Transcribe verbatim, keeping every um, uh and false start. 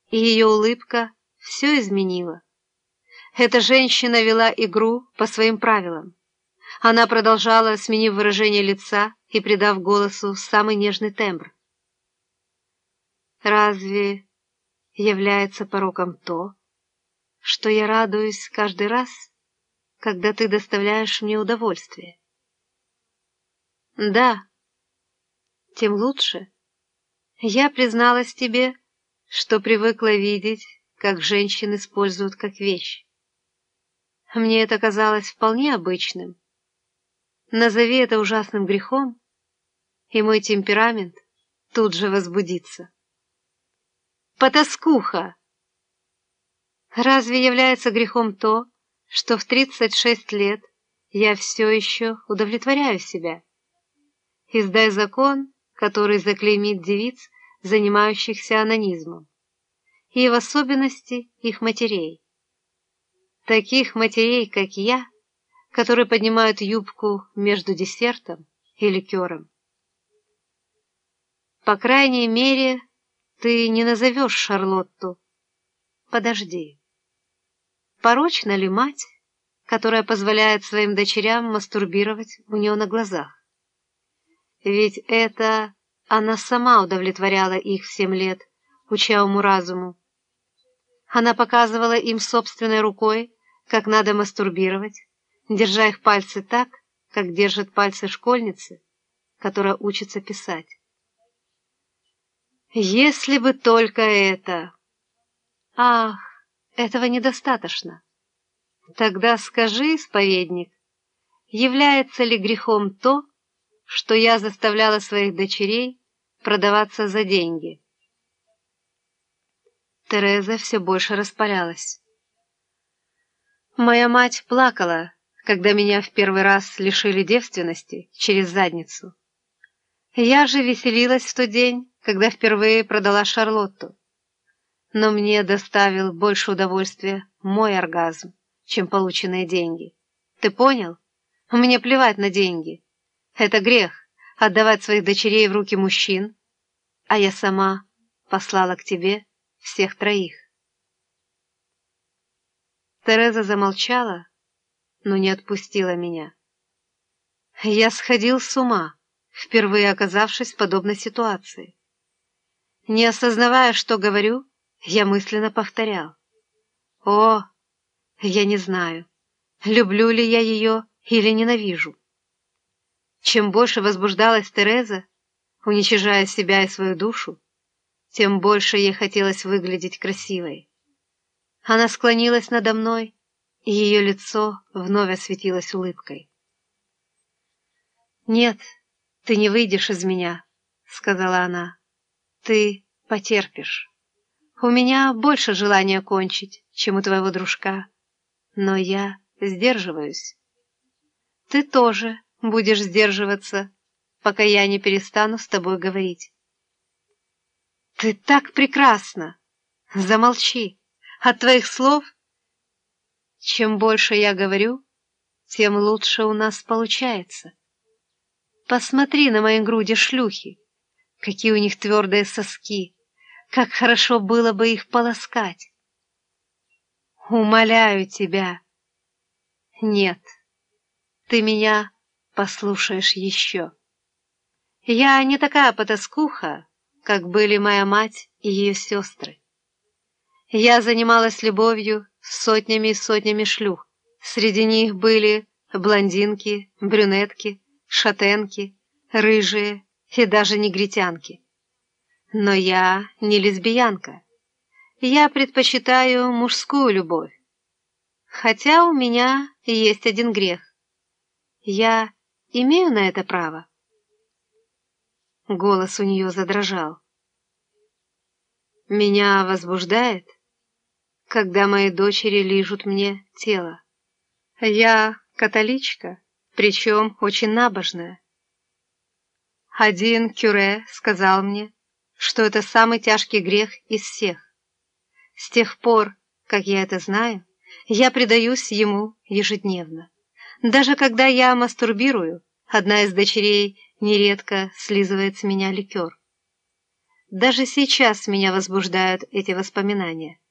и ее улыбка все изменила. Эта женщина вела игру по своим правилам. Она продолжала, сменив выражение лица и придав голосу самый нежный тембр. «Разве является пороком то, что я радуюсь каждый раз, когда ты доставляешь мне удовольствие?» «Да, тем лучше. Я призналась тебе, что привыкла видеть, как женщин используют как вещь. Мне это казалось вполне обычным. Назови это ужасным грехом, и мой темперамент тут же возбудится. Потаскуха! Разве является грехом то, что в тридцать шесть лет я все еще удовлетворяю себя? Издай закон, который заклеймит девиц, занимающихся онанизмом, и в особенности их матерей. Таких матерей, как я, которые поднимают юбку между десертом и ликером. По крайней мере, ты не назовешь Шарлотту. Подожди. Порочна ли мать, которая позволяет своим дочерям мастурбировать у нее на глазах? Ведь это она сама удовлетворяла их в семь лет, уча уму-разуму. Она показывала им собственной рукой, как надо мастурбировать, держа их пальцы так, как держат пальцы школьницы, которая учится писать. Если бы только это! Ах, этого недостаточно. Тогда скажи, исповедник, является ли грехом то, что я заставляла своих дочерей продаваться за деньги? Тереза все больше распалялась. Моя мать плакала, когда меня в первый раз лишили девственности через задницу. Я же веселилась в тот день, когда впервые продала Шарлотту. Но мне доставил больше удовольствия мой оргазм, чем полученные деньги. Ты понял? Мне плевать на деньги. Это грех — отдавать своих дочерей в руки мужчин, а я сама послала к тебе всех троих. Тереза замолчала, но не отпустила меня. Я сходил с ума, впервые оказавшись в подобной ситуации. Не осознавая, что говорю, я мысленно повторял. О, я не знаю, люблю ли я ее или ненавижу. Чем больше возбуждалась Тереза, уничижая себя и свою душу, тем больше ей хотелось выглядеть красивой. Она склонилась надо мной, и ее лицо вновь осветилось улыбкой. «Нет, ты не выйдешь из меня», — сказала она. «Ты потерпишь. У меня больше желания кончить, чем у твоего дружка, но я сдерживаюсь. Ты тоже будешь сдерживаться, пока я не перестану с тобой говорить». «Ты так прекрасна! Замолчи! От твоих слов...» «Чем больше я говорю, тем лучше у нас получается. Посмотри на мои груди шлюхи, какие у них твердые соски, как хорошо было бы их полоскать. Умоляю тебя. Нет, ты меня послушаешь еще. Я не такая потаскуха, как были моя мать и ее сестры. Я занималась любовью с сотнями и сотнями шлюх. Среди них были блондинки, брюнетки, шатенки, рыжие и даже негритянки. Но я не лесбиянка. Я предпочитаю мужскую любовь. Хотя у меня есть один грех. Я имею на это право. Голос у нее задрожал. Меня возбуждает, когда мои дочери лижут мне тело. Я католичка, причем очень набожная. Один кюре сказал мне, что это самый тяжкий грех из всех. С тех пор, как я это знаю, я предаюсь ему ежедневно. Даже когда я мастурбирую, одна из дочерей нередко слизывает с меня ликер. Даже сейчас меня возбуждают эти воспоминания.